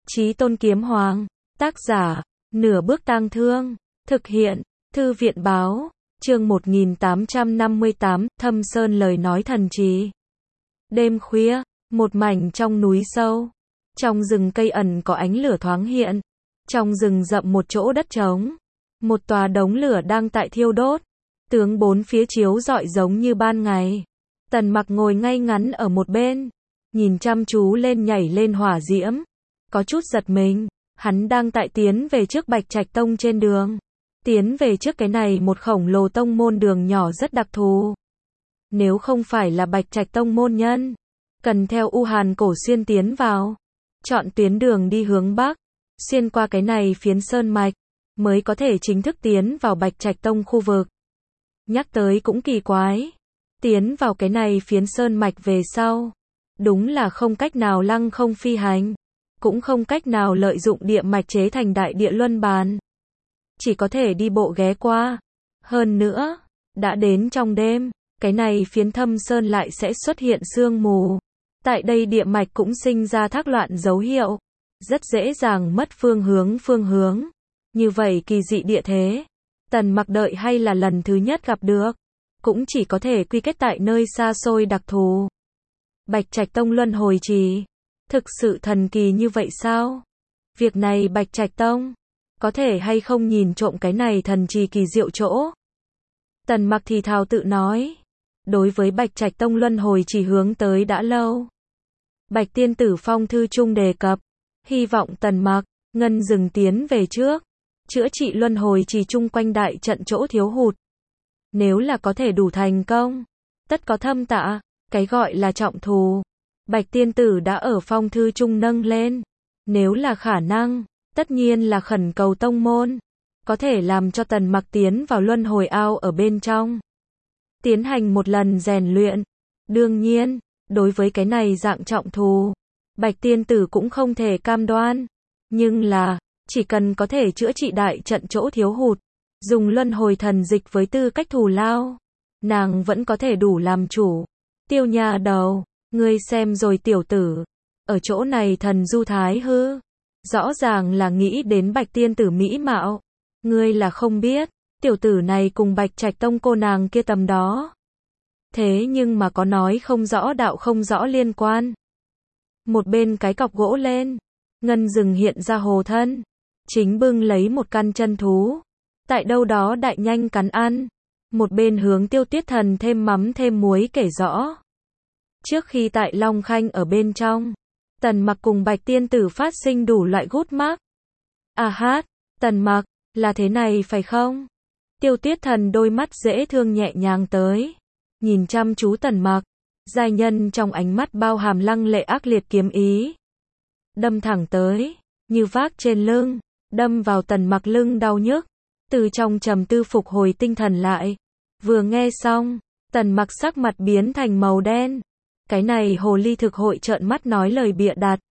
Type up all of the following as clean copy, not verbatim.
Chí Tôn Kiếm Hoàng. Tác giả, Nửa Bước Tang Thương. Thực hiện, Thư viện Báo. Chương 1858, Thâm Sơn lời nói thần trì. Đêm khuya, một mảnh trong núi sâu. Trong rừng cây ẩn có ánh lửa thoáng hiện. Trong rừng rậm một chỗ đất trống. Một tòa đống lửa đang tại thiêu đốt. Tướng bốn phía chiếu rọi giống như ban ngày. Tần Mặc ngồi ngay ngắn ở một bên. Nhìn chăm chú lên nhảy lên hỏa diễm. Có chút giật mình. Hắn đang tại tiến về trước Bạch Trạch Tông trên đường. Tiến về trước cái này một khổng lồ tông môn đường nhỏ rất đặc thù. Nếu không phải là Bạch Trạch Tông môn nhân, cần theo U Hàn Cổ Xuyên tiến vào. Chọn tuyến đường đi hướng Bắc, xuyên qua cái này phiến sơn mạch, mới có thể chính thức tiến vào Bạch Trạch Tông khu vực. Nhắc tới cũng kỳ quái. Tiến vào cái này phiến sơn mạch về sau, đúng là không cách nào lăng không phi hành, cũng không cách nào lợi dụng địa mạch chế thành đại địa luân bàn. Chỉ có thể đi bộ ghé qua. Hơn nữa, đã đến trong đêm, cái này phiến thâm sơn lại sẽ xuất hiện sương mù. Tại đây địa mạch cũng sinh ra thác loạn dấu hiệu. Rất dễ dàng mất phương hướng. Như vậy kỳ dị địa thế, Tần Mặc đợi hay là lần thứ nhất gặp được, cũng chỉ có thể quy kết tại nơi xa xôi đặc thù. Bạch Trạch Tông luân hồi trì, thực sự thần kỳ như vậy sao? Việc này Bạch Trạch Tông có thể hay không nhìn trộm cái này thần trì kỳ diệu chỗ? Tần Mặc thì thào tự nói. Đối với Bạch Trạch Tông luân hồi trì hướng tới đã lâu. Bạch Tiên Tử phong thư trung đề cập, hy vọng Tần Mặc, Ngân Dừng tiến về trước, chữa trị luân hồi trì chung quanh đại trận chỗ thiếu hụt. Nếu là có thể đủ thành công, tất có thâm tạ, cái gọi là trọng thù. Bạch Tiên Tử đã ở phong thư trung nâng lên. Nếu là khả năng, tất nhiên là khẩn cầu tông môn, có thể làm cho Tần Mặc tiến vào luân hồi ao ở bên trong. Tiến hành một lần rèn luyện. Đương nhiên, đối với cái này dạng trọng thù, Bạch Tiên Tử cũng không thể cam đoan. Nhưng là, chỉ cần có thể chữa trị đại trận chỗ thiếu hụt, dùng luân hồi thần dịch với tư cách thù lao, nàng vẫn có thể đủ làm chủ. Tiêu nhà đầu, ngươi xem rồi tiểu tử, ở chỗ này thần du thái hư, rõ ràng là nghĩ đến Bạch Tiên Tử mỹ mạo. Ngươi là không biết, tiểu tử này cùng Bạch Trạch Tông cô nàng kia tầm đó. Thế nhưng mà có nói không rõ đạo không rõ liên quan. Một bên cái cọc gỗ lên, Ngân Dừng hiện ra hồ thân, chính bưng lấy một căn chân thú, tại đâu đó đại nhanh cắn ăn. Một bên hướng Tiêu Tuyết Thần thêm mắm thêm muối kể rõ. Trước khi tại Long Khanh ở bên trong, Tần Mặc cùng Bạch Tiên Tử phát sinh đủ loại gút mắc. À hát, Tần Mặc, là thế này phải không? Tiêu Tuyết Thần đôi mắt dễ thương nhẹ nhàng tới, nhìn chăm chú Tần Mặc, giai nhân trong ánh mắt bao hàm lăng lệ ác liệt kiếm ý. Đâm thẳng tới, như vác trên lưng, đâm vào Tần Mặc lưng đau nhức. Từ trong trầm tư phục hồi tinh thần lại. Vừa nghe xong, Tần Mặc sắc mặt biến thành màu đen. Cái này hồ ly thực hội trợn mắt nói lời bịa đặt.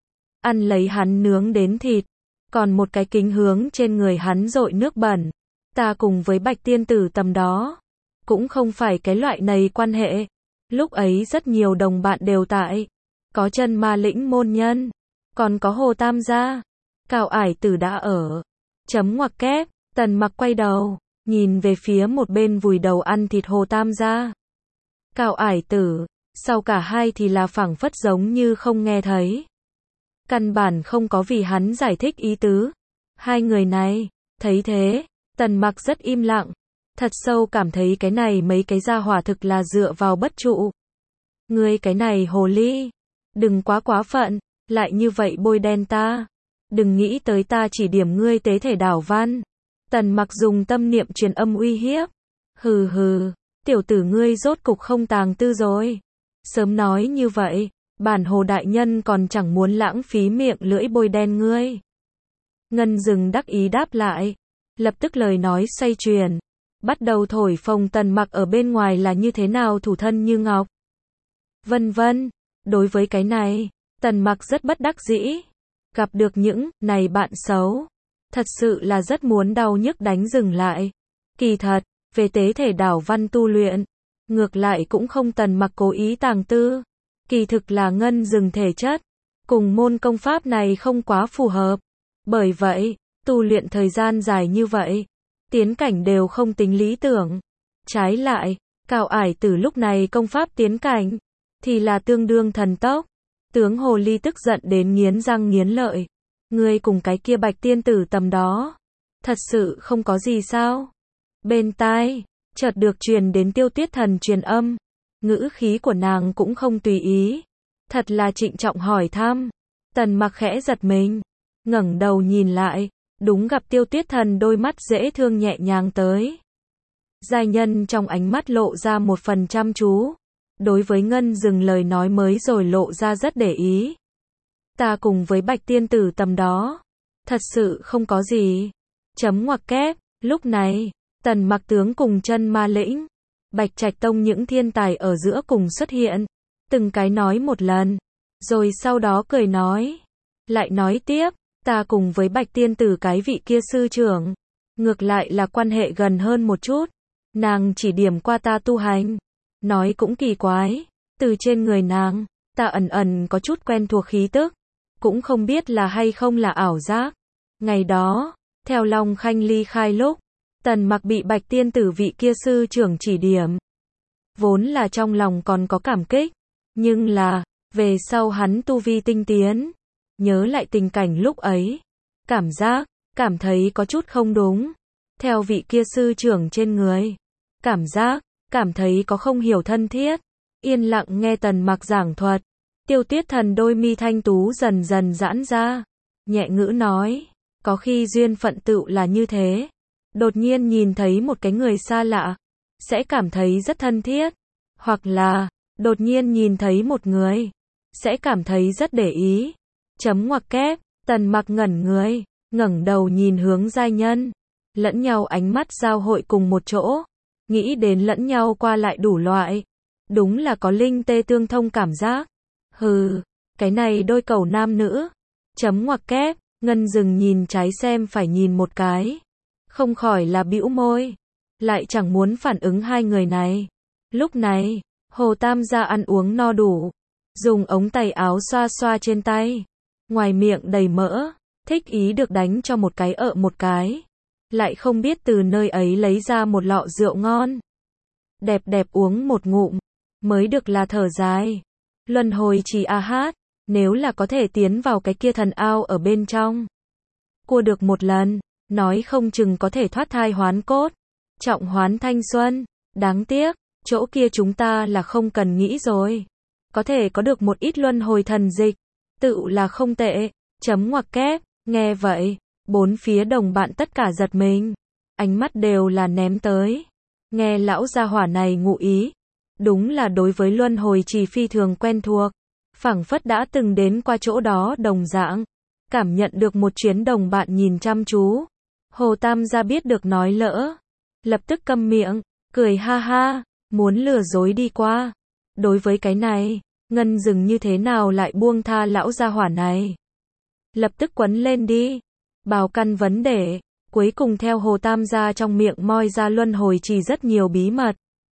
Ăn lấy hắn nướng đến thịt, còn một cái kính hướng trên người hắn dội nước bẩn. Ta cùng với Bạch Tiên Tử tầm đó, cũng không phải cái loại này quan hệ. Lúc ấy rất nhiều đồng bạn đều tại. Có Chân Ma Lĩnh môn nhân, còn có Hồ Tam gia, Cao Ải Tử đã ở. Chấm ngoặc kép, Tần Mặc quay đầu, nhìn về phía một bên vùi đầu ăn thịt Hồ Tam gia. Cao Ải Tử, sau cả hai thì là phảng phất giống như không nghe thấy. Căn bản không có vì hắn giải thích ý tứ. Hai người này, thấy thế, Tần Mặc rất im lặng, thật sâu cảm thấy cái này mấy cái gia hỏa thực là dựa vào bất trụ. Ngươi cái này hồ ly, đừng quá phận, lại như vậy bôi đen ta. Đừng nghĩ tới ta chỉ điểm ngươi tế thể đảo văn. Tần Mặc dùng tâm niệm truyền âm uy hiếp. Hừ hừ, tiểu tử ngươi rốt cục không tàng tư rồi. Sớm nói như vậy, bản hồ đại nhân còn chẳng muốn lãng phí miệng lưỡi bôi đen ngươi. Ngân Dừng đắc ý đáp lại. Lập tức lời nói xoay chuyển, bắt đầu thổi phồng Tần Mặc ở bên ngoài là như thế nào thủ thân như ngọc. Vân vân, đối với cái này, Tần Mặc rất bất đắc dĩ. Gặp được những này bạn xấu, thật sự là rất muốn đau nhức đánh dừng lại. Kỳ thật, về tế thể đảo văn tu luyện, ngược lại cũng không Tần Mặc cố ý tàng tư. Kỳ thực là Ngân Dừng thể chất, cùng môn công pháp này không quá phù hợp. Bởi vậy, tu luyện thời gian dài như vậy, tiến cảnh đều không tính lý tưởng. Trái lại, Cao Ải Tử lúc này công pháp tiến cảnh, thì là tương đương thần tốc. Tướng hồ ly tức giận đến nghiến răng nghiến lợi. Ngươi cùng cái kia Bạch tiên tử tầm đó, thật sự không có gì sao? Bên tai, chợt được truyền đến Tiêu Tuyết Thần truyền âm. Ngữ khí của nàng cũng không tùy ý. Thật là trịnh trọng hỏi thăm. Tần Mặc khẽ giật mình, ngẩng đầu nhìn lại, đúng gặp Tiêu Tuyết Thần đôi mắt dễ thương nhẹ nhàng tới. Giai nhân trong ánh mắt lộ ra một phần chăm chú. Đối với Ngân Dừng lời nói mới rồi lộ ra rất để ý. Ta cùng với Bạch tiên tử tầm đó, thật sự không có gì. Chấm ngoặc kép, lúc này, Tần Mặc tướng cùng Chân Ma Lĩnh, Bạch Trạch Tông những thiên tài ở giữa cùng xuất hiện, từng cái nói một lần, rồi sau đó cười nói, lại nói tiếp, ta cùng với Bạch tiên tử cái vị kia sư trưởng, ngược lại là quan hệ gần hơn một chút, nàng chỉ điểm qua ta tu hành, nói cũng kỳ quái, từ trên người nàng, ta ẩn ẩn có chút quen thuộc khí tức, cũng không biết là hay không là ảo giác. Ngày đó, theo Long Khanh ly khai lúc, Tần Mặc bị Bạch tiên tử vị kia sư trưởng chỉ điểm. Vốn là trong lòng còn có cảm kích, nhưng là, về sau hắn tu vi tinh tiến, nhớ lại tình cảnh lúc ấy, cảm thấy có chút không đúng. Theo vị kia sư trưởng trên người, cảm thấy có không hiểu thân thiết. Yên lặng nghe Tần Mặc giảng thuật, Tiêu Tuyết Thần đôi mi thanh tú dần dần giãn ra, nhẹ ngữ nói, có khi duyên phận tựu là như thế. Đột nhiên nhìn thấy một cái người xa lạ, sẽ cảm thấy rất thân thiết. Hoặc là, đột nhiên nhìn thấy một người, sẽ cảm thấy rất để ý. Chấm ngoặc kép, Tần Mặc ngẩn người, ngẩng đầu nhìn hướng giai nhân. Lẫn nhau ánh mắt giao hội cùng một chỗ, nghĩ đến lẫn nhau qua lại đủ loại. Đúng là có linh tê tương thông cảm giác. Hừ, cái này đôi cầu nam nữ. Chấm ngoặc kép, Ngân Dừng nhìn trái xem phải nhìn một cái. Không khỏi là bĩu môi, lại chẳng muốn phản ứng hai người này. Lúc này, Hồ Tam gia ăn uống no đủ, dùng ống tay áo xoa xoa trên tay, ngoài miệng đầy mỡ, thích ý được đánh cho một cái một cái, lại không biết từ nơi ấy lấy ra một lọ rượu ngon. Đẹp đẹp uống một ngụm, mới được là thở dài. Luân hồi trì a hát, nếu là có thể tiến vào cái kia thần ao ở bên trong, cua được một lần, nói không chừng có thể thoát thai hoán cốt, trọng hoán thanh xuân. Đáng tiếc, chỗ kia chúng ta là không cần nghĩ rồi. Có thể có được một ít luân hồi thần dịch, tự là không tệ. Chấm ngoặc kép, nghe vậy, bốn phía đồng bạn tất cả giật mình, ánh mắt đều là ném tới. Nghe lão gia hỏa này ngụ ý, đúng là đối với luân hồi trì phi thường quen thuộc, phảng phất đã từng đến qua chỗ đó đồng dạng. Cảm nhận được một chuyến đồng bạn nhìn chăm chú, Hồ Tam gia biết được nói lỡ, lập tức câm miệng, cười ha ha, muốn lừa dối đi qua. Đối với cái này, Ngân Dừng như thế nào lại buông tha lão gia hỏa này? Lập tức quấn lên đi, bào căn vấn đề. Cuối cùng theo Hồ Tam gia trong miệng moi ra luân hồi trì rất nhiều bí mật.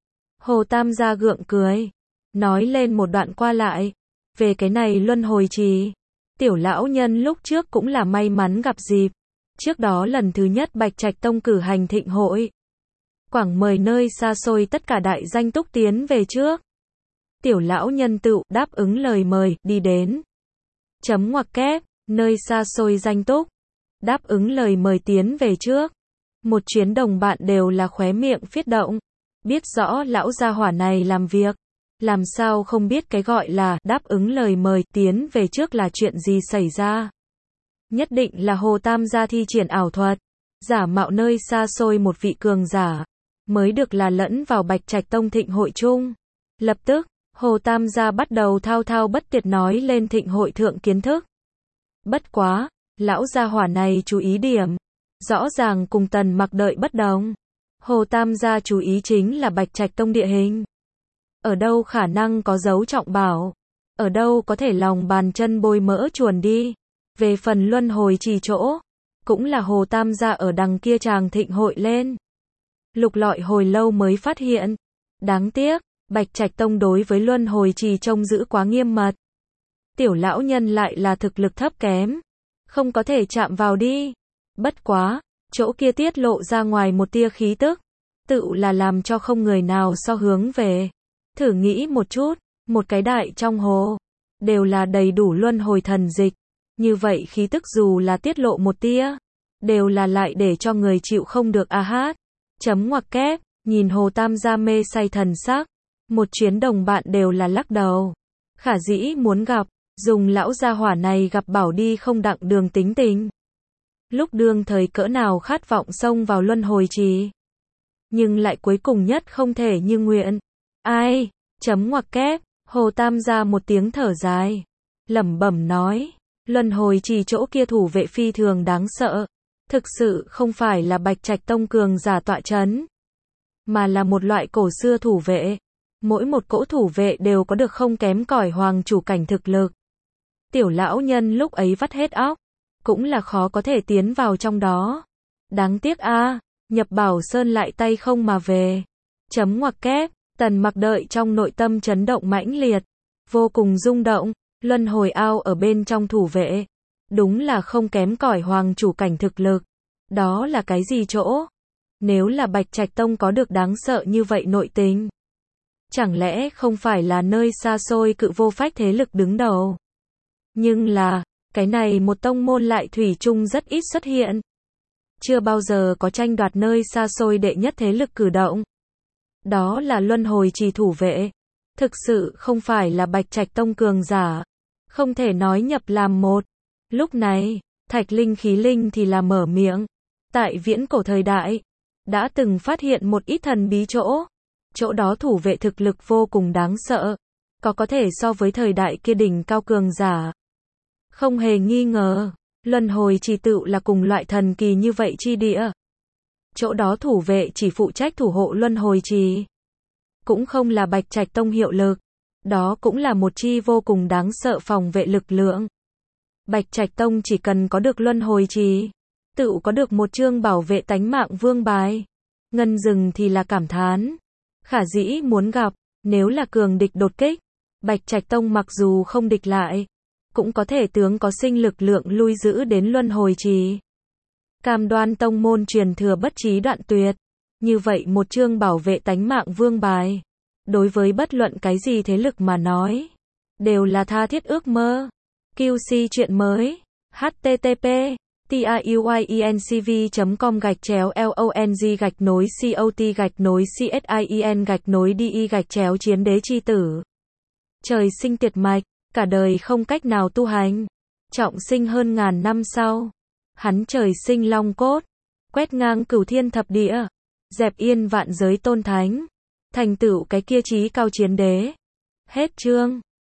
Hồ Tam gia gượng cười, nói lên một đoạn qua lại, về cái này luân hồi trì. Tiểu lão nhân lúc trước cũng là may mắn gặp dịp. Trước đó lần thứ nhất Bạch Trạch Tông cử hành thịnh hội, quảng mời nơi xa xôi tất cả đại danh túc tiến về trước. Tiểu lão nhân tựu đáp ứng lời mời, đi đến. Chấm ngoặc kép, nơi xa xôi danh túc, đáp ứng lời mời tiến về trước. Một chuyến đồng bạn đều là khóe miệng phiết động, biết rõ lão gia hỏa này làm việc, làm sao không biết cái gọi là đáp ứng lời mời tiến về trước là chuyện gì xảy ra. Nhất định là Hồ Tam gia thi triển ảo thuật, giả mạo nơi xa xôi một vị cường giả, mới được là lẫn vào Bạch Trạch Tông thịnh hội chung. Lập tức, Hồ Tam gia bắt đầu thao thao bất tuyệt nói lên thịnh hội thượng kiến thức. Bất quá, lão gia hỏa này chú ý điểm, rõ ràng cùng Tần Mặc đợi bất đồng. Hồ Tam gia chú ý chính là Bạch Trạch Tông địa hình. Ở đâu khả năng có dấu trọng bảo, ở đâu có thể lòng bàn chân bôi mỡ chuồn đi. Về phần luân hồi trì chỗ, cũng là Hồ Tam gia ở đằng kia chàng thịnh hội lên. Lục lọi hồi lâu mới phát hiện. Đáng tiếc, Bạch Trạch Tông đối với luân hồi trì trông giữ quá nghiêm mật. Tiểu lão nhân lại là thực lực thấp kém, không có thể chạm vào đi. Bất quá, chỗ kia tiết lộ ra ngoài một tia khí tức, tự là làm cho không người nào so hướng về. Thử nghĩ một chút, một cái đại trong hồ, đều là đầy đủ luân hồi thần dịch. Như vậy khí tức dù là tiết lộ một tia, đều là lại để cho người chịu không được a hát. Chấm ngoặc kép, nhìn Hồ Tam gia mê say thần sắc. Một chuyến đồng bạn đều là lắc đầu. Khả dĩ muốn gặp, dùng lão gia hỏa này gặp bảo đi không đặng đường tính tình. Lúc đương thời cỡ nào khát vọng xông vào luân hồi trì. Nhưng lại cuối cùng nhất không thể như nguyện. Ai, chấm ngoặc kép, Hồ Tam gia một tiếng thở dài. Lẩm bẩm nói, luân hồi trì chỗ kia thủ vệ phi thường đáng sợ. Thực sự không phải là Bạch Trạch Tông cường giả tọa chấn, mà là một loại cổ xưa thủ vệ. Mỗi một cỗ thủ vệ đều có được không kém cỏi hoàng chủ cảnh thực lực. Tiểu lão nhân lúc ấy vắt hết óc, cũng là khó có thể tiến vào trong đó. Đáng tiếc a, Nhập Bảo Sơn lại tay không mà về. Chấm ngoặc kép, Tần Mặc đợi trong nội tâm chấn động mãnh liệt, vô cùng rung động, luân hồi ao ở bên trong thủ vệ, đúng là không kém cỏi hoàng chủ cảnh thực lực. Đó là cái gì chỗ? Nếu là Bạch Trạch Tông có được đáng sợ như vậy nội tình, chẳng lẽ không phải là nơi xa xôi cự vô phách thế lực đứng đầu? Nhưng là, cái này một tông môn lại thủy chung rất ít xuất hiện. Chưa bao giờ có tranh đoạt nơi xa xôi đệ nhất thế lực cử động. Đó là luân hồi trì thủ vệ. Thực sự không phải là Bạch Trạch Tông cường giả. Không thể nói nhập làm một. Lúc này, Thạch Linh Khí Linh thì là mở miệng. Tại viễn cổ thời đại, đã từng phát hiện một ít thần bí chỗ. Chỗ đó thủ vệ thực lực vô cùng đáng sợ. Có thể so với thời đại kia đỉnh cao cường giả. Không hề nghi ngờ, luân hồi trì tựu là cùng loại thần kỳ như vậy chi địa. Chỗ đó thủ vệ chỉ phụ trách thủ hộ luân hồi trì. Cũng không là Bạch Trạch Tông hiệu lực. Đó cũng là một chi vô cùng đáng sợ phòng vệ lực lượng. Bạch Trạch Tông chỉ cần có được luân hồi trì, tựu có được một chương bảo vệ tánh mạng vương bài. Ngân Dừng thì là cảm thán. Khả dĩ muốn gặp, nếu là cường địch đột kích, Bạch Trạch Tông mặc dù không địch lại, cũng có thể tướng có sinh lực lượng lui giữ đến luân hồi trì. Cam đoan tông môn truyền thừa bất chí đoạn tuyệt. Như vậy một chương bảo vệ tánh mạng vương bài, đối với bất luận cái gì thế lực mà nói, đều là tha thiết ước mơ. QC chuyện mới. http tayuyencv.com/long/cot-csin-di-chiến đế chi tử. Trời sinh tiệt mạch, cả đời không cách nào tu hành. Trọng sinh hơn ngàn năm sau, hắn trời sinh long cốt, quét ngang cửu thiên thập địa, dẹp yên vạn giới tôn thánh, thành tựu cái kia chí cao chiến đế. Hết chương.